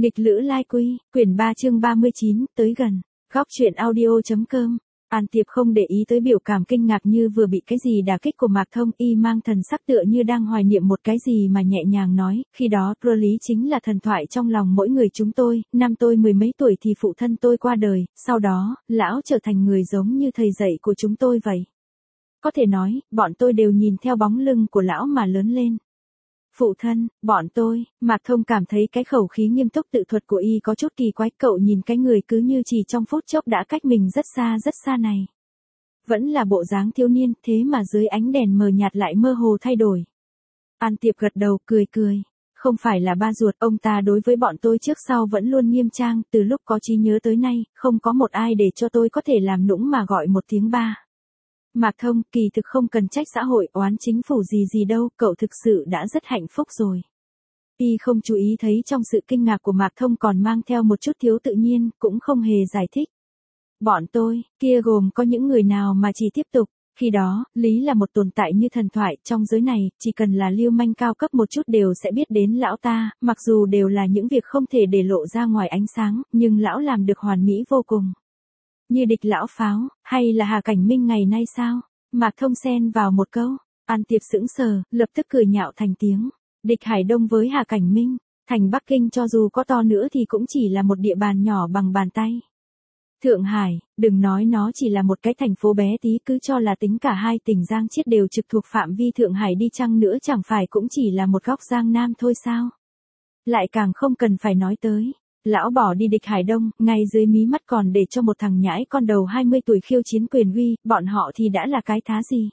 Nghịch lữ lai quy, quyển 3 chương 39, tới gần. Góc truyện audio.com. An Tiệp không để ý tới biểu cảm kinh ngạc như vừa bị cái gì đả kích của Mạc Thông, y mang thần sắc tựa như đang hoài niệm một cái gì mà nhẹ nhàng nói, khi đó Crowley chính là thần thoại trong lòng mỗi người chúng tôi, năm tôi mười mấy tuổi thì phụ thân tôi qua đời, sau đó, lão trở thành người giống như thầy dạy của chúng tôi vậy. Có thể nói, bọn tôi đều nhìn theo bóng lưng của lão mà lớn lên. Phụ thân, bọn tôi, Mạc Thông cảm thấy cái khẩu khí nghiêm túc tự thuật của y có chút kỳ quái, cậu nhìn cái người cứ như chỉ trong phút chốc đã cách mình rất xa này. Vẫn là bộ dáng thiếu niên, thế mà dưới ánh đèn mờ nhạt lại mơ hồ thay đổi. An Tiệp gật đầu, cười. Không phải là ba ruột, ông ta đối với bọn tôi trước sau vẫn luôn nghiêm trang, từ lúc có trí nhớ tới nay, không có một ai để cho tôi có thể làm nũng mà gọi một tiếng ba. Mạc Thông, kỳ thực không cần trách xã hội oán chính phủ gì đâu, cậu thực sự đã rất hạnh phúc rồi. Y không chú ý thấy trong sự kinh ngạc của Mạc Thông còn mang theo một chút thiếu tự nhiên, cũng không hề giải thích. Bọn tôi, kia gồm có những người nào mà chỉ tiếp tục, khi đó, Lý là một tồn tại như thần thoại, trong giới này, chỉ cần là lưu manh cao cấp một chút đều sẽ biết đến lão ta, mặc dù đều là những việc không thể để lộ ra ngoài ánh sáng, nhưng lão làm được hoàn mỹ vô cùng. Như Địch Lão Pháo, hay là Hà Cảnh Minh ngày nay sao? Mạc Thông xen vào một câu, An Tiệp sững sờ, lập tức cười nhạo thành tiếng. Địch Hải Đông với Hà Cảnh Minh, thành Bắc Kinh cho dù có to nữa thì cũng chỉ là một địa bàn nhỏ bằng bàn tay. Thượng Hải, đừng nói nó chỉ là một cái thành phố bé tí, cứ cho là tính cả hai tỉnh Giang Chiết đều trực thuộc phạm vi Thượng Hải đi chăng nữa chẳng phải cũng chỉ là một góc Giang Nam thôi sao? Lại càng không cần phải nói tới. Lão bỏ đi Địch Hải Đông, ngay dưới mí mắt còn để cho một thằng nhãi con đầu 20 tuổi khiêu chiến quyền uy, bọn họ thì đã là cái thá gì.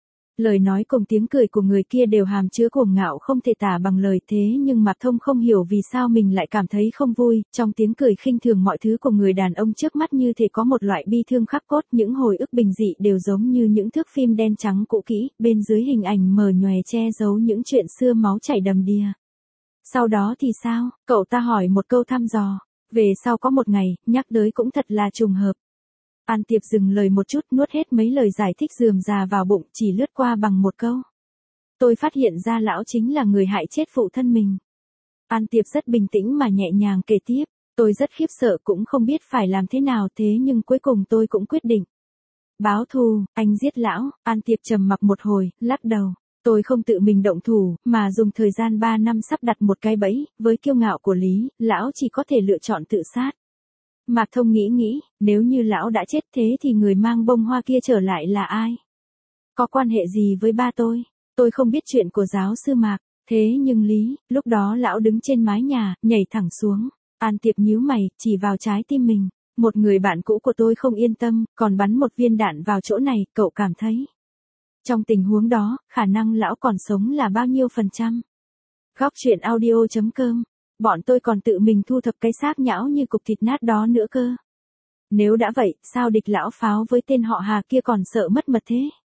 Lời nói cùng tiếng cười của người kia đều hàm chứa cuồng ngạo không thể tả bằng lời, thế nhưng Mạc Thông không hiểu vì sao mình lại cảm thấy không vui, trong tiếng cười khinh thường mọi thứ của người đàn ông trước mắt như thể có một loại bi thương khắc cốt, những hồi ức bình dị đều giống như những thước phim đen trắng cũ kỹ, bên dưới hình ảnh mờ nhòe che giấu những chuyện xưa máu chảy đầm đìa. Sau đó thì sao? Cậu ta hỏi một câu thăm dò. Về sau có một ngày, nhắc tới cũng thật là trùng hợp. An Tiệp dừng lời một chút, nuốt hết mấy lời giải thích rườm rà vào bụng, chỉ lướt qua bằng một câu. Tôi phát hiện ra lão chính là người hại chết phụ thân mình. An Tiệp rất bình tĩnh mà nhẹ nhàng kể tiếp. Tôi rất khiếp sợ cũng không biết phải làm thế nào, thế nhưng cuối cùng tôi cũng quyết định. Báo thù, anh giết lão. An Tiệp trầm mặc một hồi, lắc đầu. Tôi không tự mình động thủ, mà dùng thời gian 3 năm sắp đặt một cái bẫy, với kiêu ngạo của Lý, lão chỉ có thể lựa chọn tự sát. Mạc Thông nghĩ, nếu như lão đã chết thế thì người mang bông hoa kia trở lại là ai? Có quan hệ gì với ba tôi không biết chuyện của giáo sư Mạc, thế nhưng Lý, lúc đó lão đứng trên mái nhà, nhảy thẳng xuống. An Tiệp nhíu mày, chỉ vào trái tim mình. Một người bạn cũ của tôi không yên tâm, còn bắn một viên đạn vào chỗ này, cậu cảm thấy. Trong tình huống đó, khả năng lão còn sống là bao nhiêu %? Góc truyện audio.com. Bọn tôi còn tự mình thu thập cái xác nhão như cục thịt nát đó nữa cơ. Nếu đã vậy, sao Địch Lão Pháo với tên họ Hà kia còn sợ mất mật thế?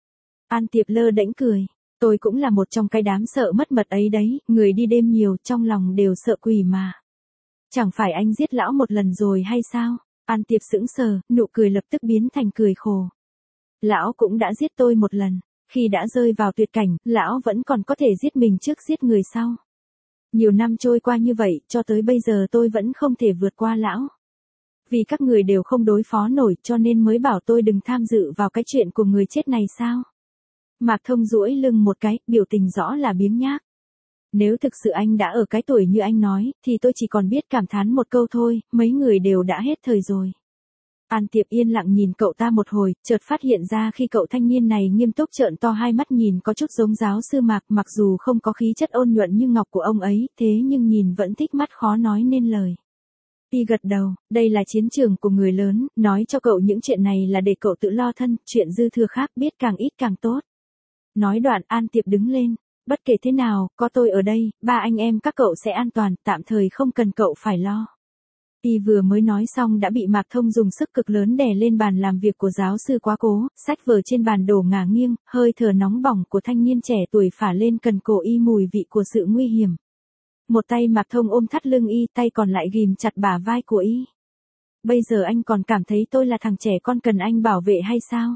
An Tiệp lơ đễnh cười. Tôi cũng là một trong cái đám sợ mất mật ấy đấy, người đi đêm nhiều trong lòng đều sợ quỷ mà. Chẳng phải anh giết lão một lần rồi hay sao? An Tiệp sững sờ, nụ cười lập tức biến thành cười khổ. Lão cũng đã giết tôi một lần. Khi đã rơi vào tuyệt cảnh, lão vẫn còn có thể giết mình trước giết người sau. Nhiều năm trôi qua như vậy, cho tới bây giờ tôi vẫn không thể vượt qua lão. Vì các người đều không đối phó nổi cho nên mới bảo tôi đừng tham dự vào cái chuyện của người chết này sao? Mạc Thông duỗi lưng một cái, biểu tình rõ là biếng nhác. Nếu thực sự anh đã ở cái tuổi như anh nói, thì tôi chỉ còn biết cảm thán một câu thôi, mấy người đều đã hết thời rồi. An Tiệp yên lặng nhìn cậu ta một hồi, chợt phát hiện ra khi cậu thanh niên này nghiêm túc trợn to hai mắt nhìn có chút giống giáo sư Mạc, mặc dù không có khí chất ôn nhuận như ngọc của ông ấy, thế nhưng nhìn vẫn thích mắt khó nói nên lời. Y gật đầu, đây là chiến trường của người lớn, nói cho cậu những chuyện này là để cậu tự lo thân, chuyện dư thừa khác biết càng ít càng tốt. Nói đoạn An Tiệp đứng lên, bất kể thế nào, có tôi ở đây, ba anh em các cậu sẽ an toàn, tạm thời không cần cậu phải lo. Y vừa mới nói xong đã bị Mạc Thông dùng sức cực lớn đè lên bàn làm việc của giáo sư quá cố, sách vở trên bàn đổ ngả nghiêng, hơi thở nóng bỏng của thanh niên trẻ tuổi phả lên cần cổ Y mùi vị của sự nguy hiểm. Một tay Mạc Thông ôm thắt lưng Y, tay còn lại ghìm chặt bả vai của Y. Bây giờ anh còn cảm thấy tôi là thằng trẻ con cần anh bảo vệ hay sao?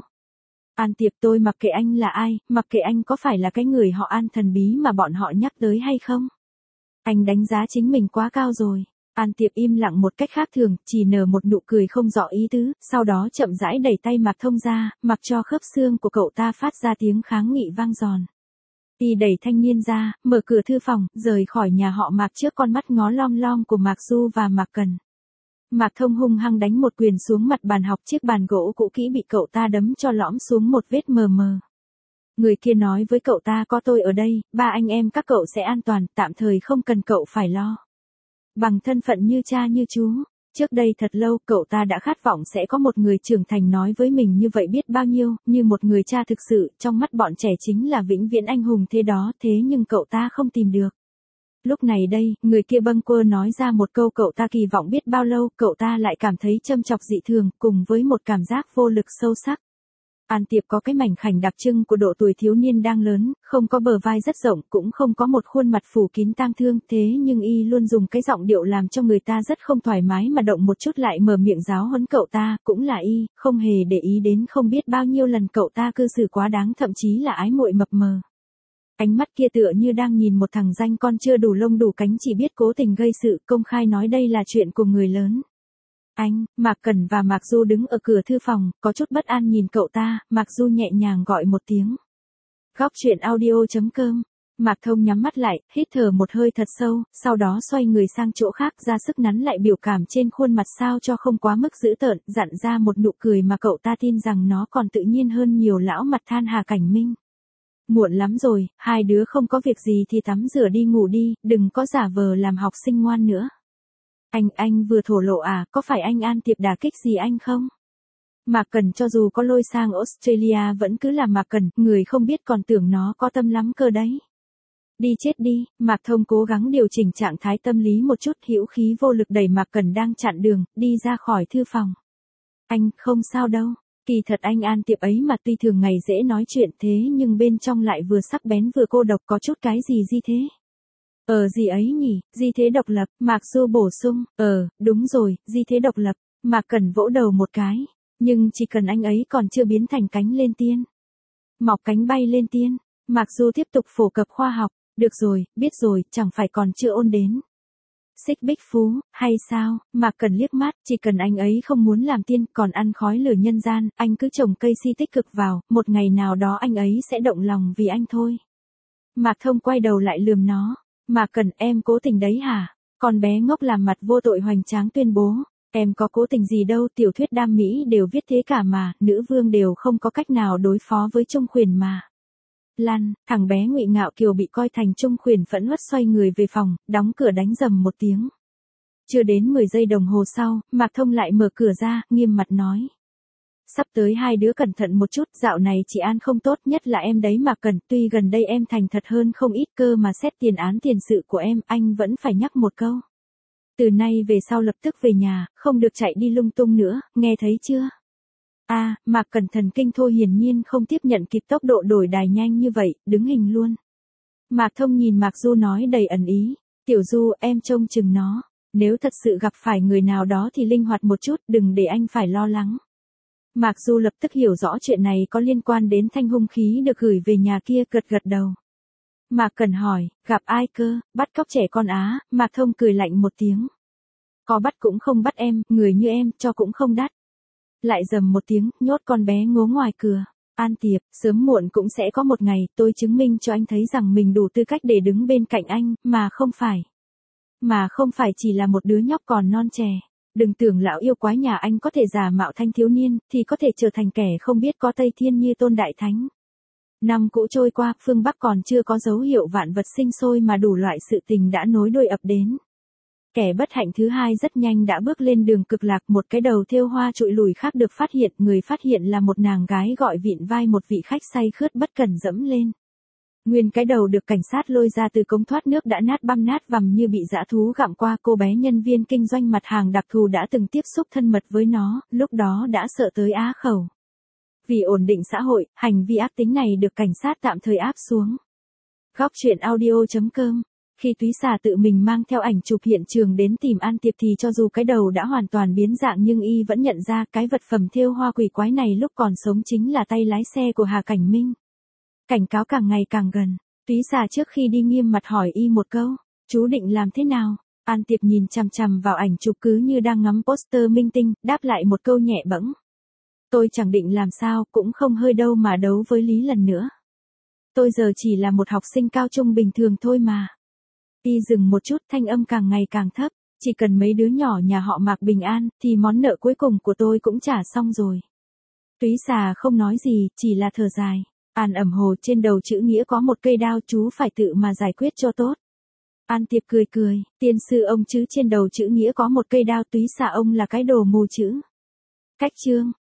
An Tiệp, tôi mặc kệ anh là ai, mặc kệ anh có phải là cái người họ An thần bí mà bọn họ nhắc tới hay không. Anh đánh giá chính mình quá cao rồi. An Tiệp im lặng một cách khác thường, chỉ nở một nụ cười không rõ ý tứ, sau đó chậm rãi đẩy tay Mạc Thông ra, mặc cho khớp xương của cậu ta phát ra tiếng kháng nghị vang giòn. Y đẩy thanh niên ra, mở cửa thư phòng, rời khỏi nhà họ Mạc trước con mắt ngó lom lom của Mạc Du và Mạc Cần. Mạc Thông hung hăng đánh một quyền xuống mặt bàn học, chiếc bàn gỗ cũ kỹ bị cậu ta đấm cho lõm xuống một vết mờ mờ. Người kia nói với cậu ta, có tôi ở đây, ba anh em các cậu sẽ an toàn, tạm thời không cần cậu phải lo. Bằng thân phận như cha như chú, trước đây thật lâu cậu ta đã khát vọng sẽ có một người trưởng thành nói với mình như vậy biết bao nhiêu, như một người cha thực sự, trong mắt bọn trẻ chính là vĩnh viễn anh hùng thế đó, thế nhưng cậu ta không tìm được. Lúc này đây, người kia bâng quơ nói ra một câu cậu ta kỳ vọng biết bao lâu, cậu ta lại cảm thấy châm chọc dị thường, cùng với một cảm giác vô lực sâu sắc. An Tiệp có cái mảnh khảnh đặc trưng của độ tuổi thiếu niên đang lớn, không có bờ vai rất rộng, cũng không có một khuôn mặt phủ kín tang thương, thế nhưng y luôn dùng cái giọng điệu làm cho người ta rất không thoải mái mà động một chút lại mở miệng giáo huấn cậu ta, cũng là y, không hề để ý đến không biết bao nhiêu lần cậu ta cư xử quá đáng, thậm chí là ái muội mập mờ. Ánh mắt kia tựa như đang nhìn một thằng danh con chưa đủ lông đủ cánh chỉ biết cố tình gây sự, công khai nói đây là chuyện của người lớn. Anh, Mạc Cẩn và Mạc Du đứng ở cửa thư phòng, có chút bất an nhìn cậu ta, Mạc Du nhẹ nhàng gọi một tiếng. Góc truyện audio.com. Mạc Thông nhắm mắt lại, hít thở một hơi thật sâu, sau đó xoay người sang chỗ khác, ra sức nắn lại biểu cảm trên khuôn mặt sao cho không quá mức dữ tợn, dặn ra một nụ cười mà cậu ta tin rằng nó còn tự nhiên hơn nhiều. Lão mặt than Hà Cảnh Minh. Muộn lắm rồi, hai đứa không có việc gì thì tắm rửa đi ngủ đi, đừng có giả vờ làm học sinh ngoan nữa. Anh vừa thổ lộ à, có phải anh An Tiệp đả kích gì anh không? Mạc Cần cho dù có lôi sang Australia vẫn cứ là Mạc Cần, người không biết còn tưởng nó có tâm lắm cơ đấy. Đi chết đi, Mạc Thông cố gắng điều chỉnh trạng thái tâm lý một chút, hữu khí vô lực đẩy Mạc Cần đang chặn đường, đi ra khỏi thư phòng. Anh, không sao đâu. Kỳ thật anh An Tiệp ấy mà tuy thường ngày dễ nói chuyện thế nhưng bên trong lại vừa sắc bén vừa cô độc, có chút cái gì di thế. Gì ấy nhỉ, di thế độc lập, Mạc Du bổ sung, đúng rồi, di thế độc lập, Mạc Cần vỗ đầu một cái, nhưng chỉ cần anh ấy còn chưa biến thành cánh lên tiên. Mọc cánh bay lên tiên, Mạc Du tiếp tục phổ cập khoa học, được rồi, biết rồi, chẳng phải còn chưa ôn đến. Xích bích phú, hay sao, Mạc Cần liếc mắt, chỉ cần anh ấy không muốn làm tiên, còn ăn khói lửa nhân gian, anh cứ trồng cây si tích cực vào, một ngày nào đó anh ấy sẽ động lòng vì anh thôi. Mạc Thông quay đầu lại lườm nó. Mạc Cần, em cố tình đấy hả? Con bé ngốc làm mặt vô tội hoành tráng tuyên bố. Em có cố tình gì đâu, tiểu thuyết đam mỹ đều viết thế cả mà, nữ vương đều không có cách nào đối phó với Trung Khuyển mà. Lăn, thằng bé Ngụy Ngạo Kiều bị coi thành Trung Khuyển phẫn uất xoay người về phòng, đóng cửa đánh rầm một tiếng. Chưa đến 10 giây đồng hồ sau, Mạc Thông lại mở cửa ra, nghiêm mặt nói. Sắp tới hai đứa cẩn thận một chút, dạo này chị An không tốt, nhất là em đấy Mạc Cần, tuy gần đây em thành thật hơn không ít cơ mà xét tiền án tiền sự của em, anh vẫn phải nhắc một câu. Từ nay về sau lập tức về nhà, không được chạy đi lung tung nữa, nghe thấy chưa? Mạc Cần thần kinh thôi hiển nhiên không tiếp nhận kịp tốc độ đổi đài nhanh như vậy, đứng hình luôn. Mạc Thông nhìn Mạc Du nói đầy ẩn ý, Tiểu Du em trông chừng nó, nếu thật sự gặp phải người nào đó thì linh hoạt một chút, đừng để anh phải lo lắng. Mạc Du lập tức hiểu rõ chuyện này có liên quan đến thanh hung khí được gửi về nhà kia, gật gật đầu. Mạc Cần hỏi, gặp ai cơ, bắt cóc trẻ con á, Mạc Thông cười lạnh một tiếng. Có bắt cũng không bắt em, người như em, cho cũng không đắt. Lại rầm một tiếng, nhốt con bé ngố ngoài cửa. An Tiệp, sớm muộn cũng sẽ có một ngày, tôi chứng minh cho anh thấy rằng mình đủ tư cách để đứng bên cạnh anh, mà không phải chỉ là một đứa nhóc còn non trẻ. Đừng tưởng lão yêu quái nhà anh có thể giả mạo thanh thiếu niên, thì có thể trở thành kẻ không biết có Tây Thiên như Tôn Đại Thánh. Năm cũ trôi qua, phương Bắc còn chưa có dấu hiệu vạn vật sinh sôi mà đủ loại sự tình đã nối đuôi ập đến. Kẻ bất hạnh thứ hai rất nhanh đã bước lên đường cực lạc, một cái đầu thêu hoa trụi lùi khác được phát hiện, người phát hiện là một nàng gái gọi vịn vai một vị khách say khướt bất cẩn dẫm lên. Nguyên cái đầu được cảnh sát lôi ra từ cống thoát nước đã nát băm nát vằm như bị dã thú gặm qua, cô bé nhân viên kinh doanh mặt hàng đặc thù đã từng tiếp xúc thân mật với nó, lúc đó đã sợ tới á khẩu. Vì ổn định xã hội, hành vi ác tính này được cảnh sát tạm thời áp xuống. Góc truyện audio.com. Khi Túy Xà tự mình mang theo ảnh chụp hiện trường đến tìm An Tiệp thì cho dù cái đầu đã hoàn toàn biến dạng nhưng y vẫn nhận ra cái vật phẩm thêu hoa quỷ quái này lúc còn sống chính là tay lái xe của Hà Cảnh Minh. Cảnh cáo càng ngày càng gần, Túy Xà trước khi đi nghiêm mặt hỏi y một câu, chú định làm thế nào? An Tiệp nhìn chằm chằm vào ảnh chụp cứ như đang ngắm poster minh tinh, đáp lại một câu nhẹ bẫng. Tôi chẳng định làm sao, cũng không hơi đâu mà đấu với Lý lần nữa. Tôi giờ chỉ là một học sinh cao trung bình thường thôi mà. Y dừng một chút, thanh âm càng ngày càng thấp. Chỉ cần mấy đứa nhỏ nhà họ Mạc bình an, thì món nợ cuối cùng của tôi cũng trả xong rồi. Túy xà không nói gì, chỉ là thở dài. An ẩm hồ trên đầu chữ nghĩa có một cây đao, chú phải tự mà giải quyết cho tốt. An Tiệp cười cười, tiên sư ông chứ trên đầu chữ nghĩa có một cây đao, túy xà ông là cái đồ mù chữ. Cách chương.